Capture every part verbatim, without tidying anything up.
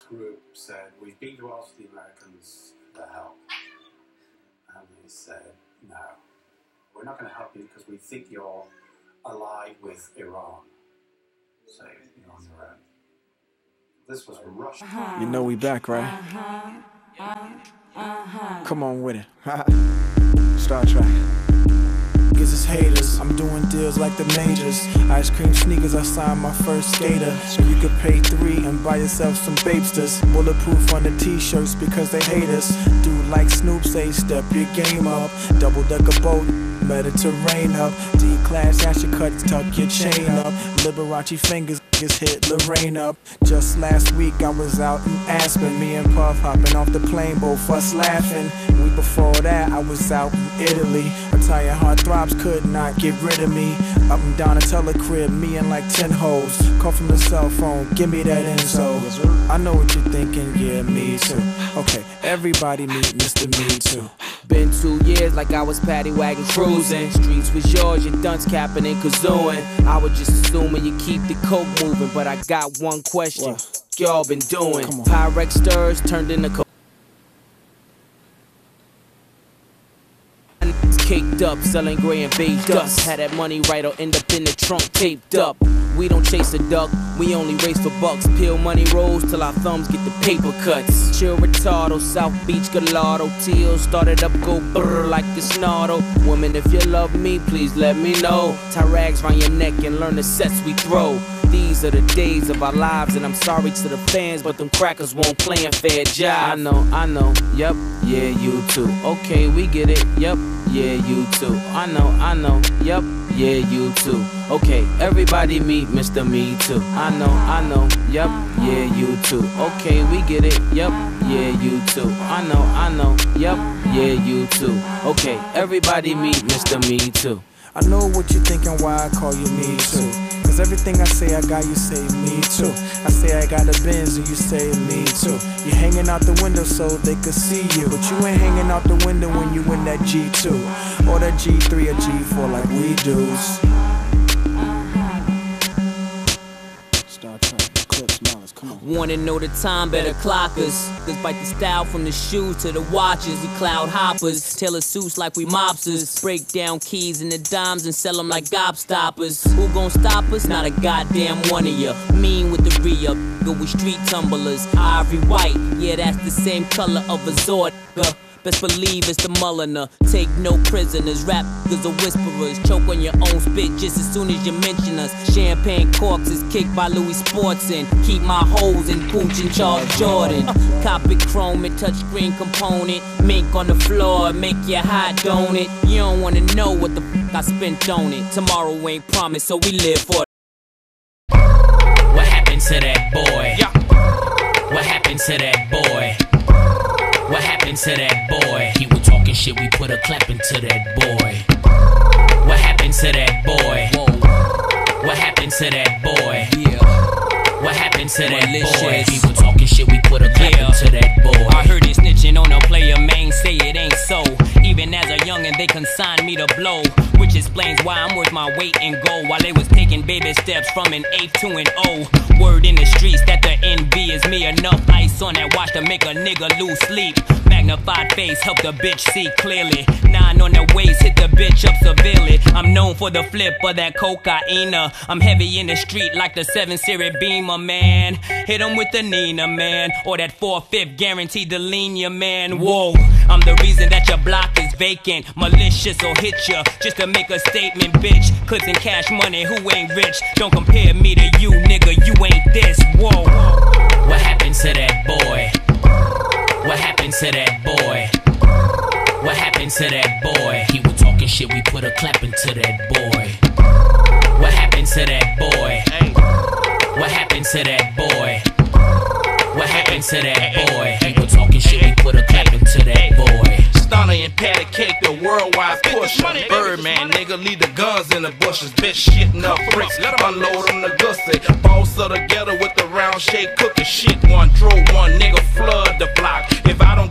group said, we've been to ask the Americans for help. And they said, no, we're not going to help you because we think you're allied with Iran. So you're on your own. This was Russia. Uh-huh. You know we back, right? Uh-huh. Uh, uh-huh. Come on with it. Star Trek. Gives us haters. I'm doing deals like the majors. Ice cream sneakers, I signed my first skater. You could pay three and buy yourself some Babesters. Bulletproof on the t-shirts because they hate us. Dude like Snoop say, step your game up. Double decker boat, Mediterranean up. D-class asher cuts, tuck your chain up. Liberace fingers just hit Lorraine up. Just last week I was out in Aspen. Me and Puff hopping off the plane, both us laughing. Week before that I was out in Italy. Italian heartthrobs could not get rid of me. Up and down a telecrib, me and like ten hoes. Call from the cell phone, give me that info. I know what you're thinking, yeah, me too. Okay, everybody meet Mister Me Too. Been two years like I was paddy wagon cruising. Streets was yours, your dunce capping and kazooing. I was just assuming you keep the coke moving, but I got one question. What y'all been doing? Pyrex stirs turned into coke. Caked up, selling gray and beige dust. Had that money right or end up in the trunk taped up. We don't chase a duck, we only race for bucks. Peel money rolls till our thumbs get the paper cuts. Chill retardo, South Beach Gallardo. Teal started up, go brrr like a snarl. Woman, if you love me, please let me know. Tie rags round your neck and learn the sets we throw. These are the days of our lives, and I'm sorry to the fans, but them crackers won't play in fair jive. I know, I know, yep, yeah, you too. Okay, we get it, yep, yeah, you too. I know, I know, yep, yeah, you too. Okay, everybody meet Mister Me Too. I know, I know, yep, yeah, you too. Okay, we get it, yep, yeah, you too. I know, I know, yep, yeah, you too. Okay, everybody meet Mister Me Too. I know what you're thinking, why I call you Me Too. Cause everything I say I got, you say me too. I say I got a Benz and you say me too. You're hanging out the window so they could see you, but you ain't hanging out the window when you in that G two or that G three or G four like we do. Star Trek, Eclipse, Mars, come on. Wanna know the time, better clock us. Cause bite the style from the shoes to the watches. We cloud hoppers, tailor suits like we mobsters. Break down keys and the dimes and sell them like gobstoppers. Who gon' stop us? Not a goddamn one of ya. Mean with the re-up, go with street tumblers. Ivory white, yeah that's the same color of a Zord. Best believe it's the Mulliner. Take no prisoners, rap cause the whisperers. Choke on your own spit just as soon as you mention us. Champagne corks is kicked by Louis Sportson. Keep my hoes in Pooch and Charles Jordan. Copy chrome and touchscreen component. Mink on the floor, make you hot, don't it? You don't wanna know what the f I spent on it. Tomorrow ain't promised, so we live for it. What happened to that boy? What happened to that boy? What happened to that boy? He was talking shit, we put a clap into that boy. What happened to that boy? Whoa. What happened to that boy? Yeah. What happened to that boy? He was talking shit, we put a clap yeah. into that boy. I heard it snitching on a player, man, say it ain't so. Even as a youngin', they consigned me to blow, which explains why I'm worth my weight in gold. While they was taking baby steps from an eighth to an O. Word in the streets that the envy is me. Enough ice on that watch to make a nigga lose sleep. Magnified face help the bitch see clearly. Nine on the waist hit the bitch up severely. I'm known for the flip of that cocaine. I'm heavy in the street like the seven series Beamer, man. Hit him with the Nina, man. Or that four-fifth guaranteed to lean you, man. Whoa, I'm the reason that your block is vacant. Malicious will hit ya just to make a statement, bitch. Clips and cash money, who ain't rich? Don't compare me to you, nigga, you ain't this. Whoa. What happened to that boy? What happened to that boy? What happened to that boy? He was talking shit, we put a clap into that boy. What happened to that boy? What happened to that boy? What happened to that boy? He was talking shit, we put a clap into that boy. Stunner and patty cake, the worldwide pusher. Birdman, nigga, leave the guns in the bushes. Bitch shitting up bricks, unload on the gusset. Boss of the ghetto with the round shake cooking shit. One, draw one, nigga, flood the block. If I don't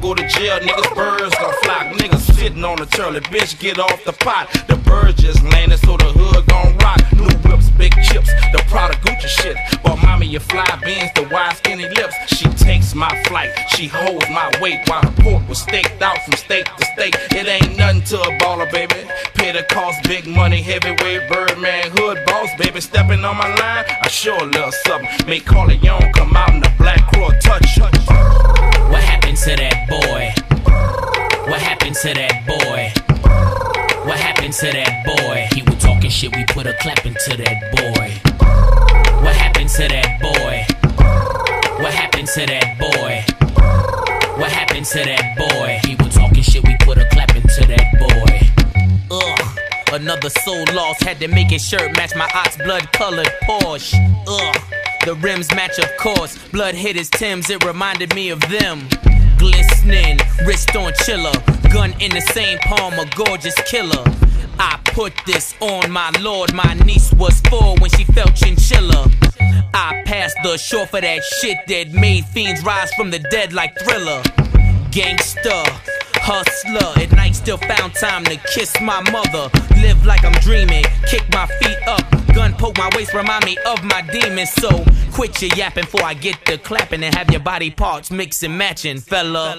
go to jail, niggas, birds gon' flock. Niggas sitting on the turtle, bitch, get off the pot. The bird just landed, so the hood gon' rock. New whips, big chips, the Prada Gucci shit. Bought mommy your fly beans, the wide skinny lips. She takes my flight, she holds my weight while the pork was staked out from state to state. It ain't nothing to a baller, baby. Pay the cost, big money, heavyweight, Birdman, hood boss, baby. Stepping on my line, I sure a little something. Make Corleone come out in the black crow touch. What happened to that boy? What happened to that boy? What happened to that boy? He was talking shit, we put a clap into that boy. What happened to that boy? What happened to that boy? What happened to that boy? He was talking shit, we put a clap into that boy. Ugh, another soul lost, had to make his shirt match my ox blood colored Porsche. Ugh, the rims match of course, blood hit his Timbs, it reminded me of them. Glistening, wrist on chiller, gun in the same palm, a gorgeous killer. I put this on my lord, my niece was four when she felt chinchilla. I passed the shore for that shit that made fiends rise from the dead like Thriller. Gangster, hustler, at night still found time to kiss my mother. Live like I'm dreaming, kick my feet up, gun poke my waist, remind me of my demons. So quit your yapping before I get the clapping and have your body parts mix and matching, fella.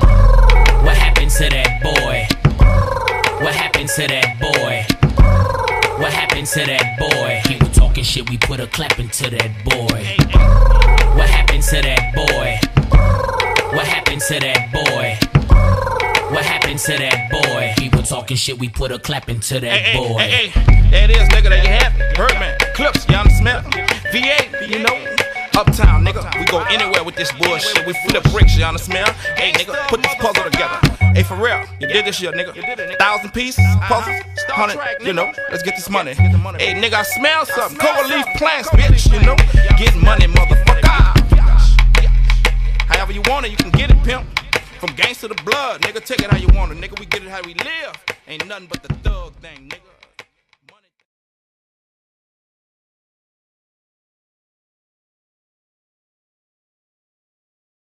What happened to that boy? What happened to that boy? What happened to that boy? He was talking shit, we put a clap into that boy. What happened to that boy? What happened to that boy? What happened to that boy? He was talking shit, we put a clap into that hey, boy. Hey, hey, hey, there it is, nigga, there you have it. Birdman, Clips, y'all smell. V A, you know. Uptown, nigga, we go anywhere with this bullshit. We flip bricks, y'all smell. Hey, nigga, put this puzzle together. Hey, for real, you did this shit, nigga. Thousand pieces, puzzles, hundred, you know. Let's get this money. Hey, nigga, I smell something. Cover leaf plants, bitch, you know. Get money, motherfucker. However you want it, you can get it, pimp. From gangsta to blood, nigga, take it how you want it, nigga. We get it how we live. Ain't nothing but the thug thing, nigga.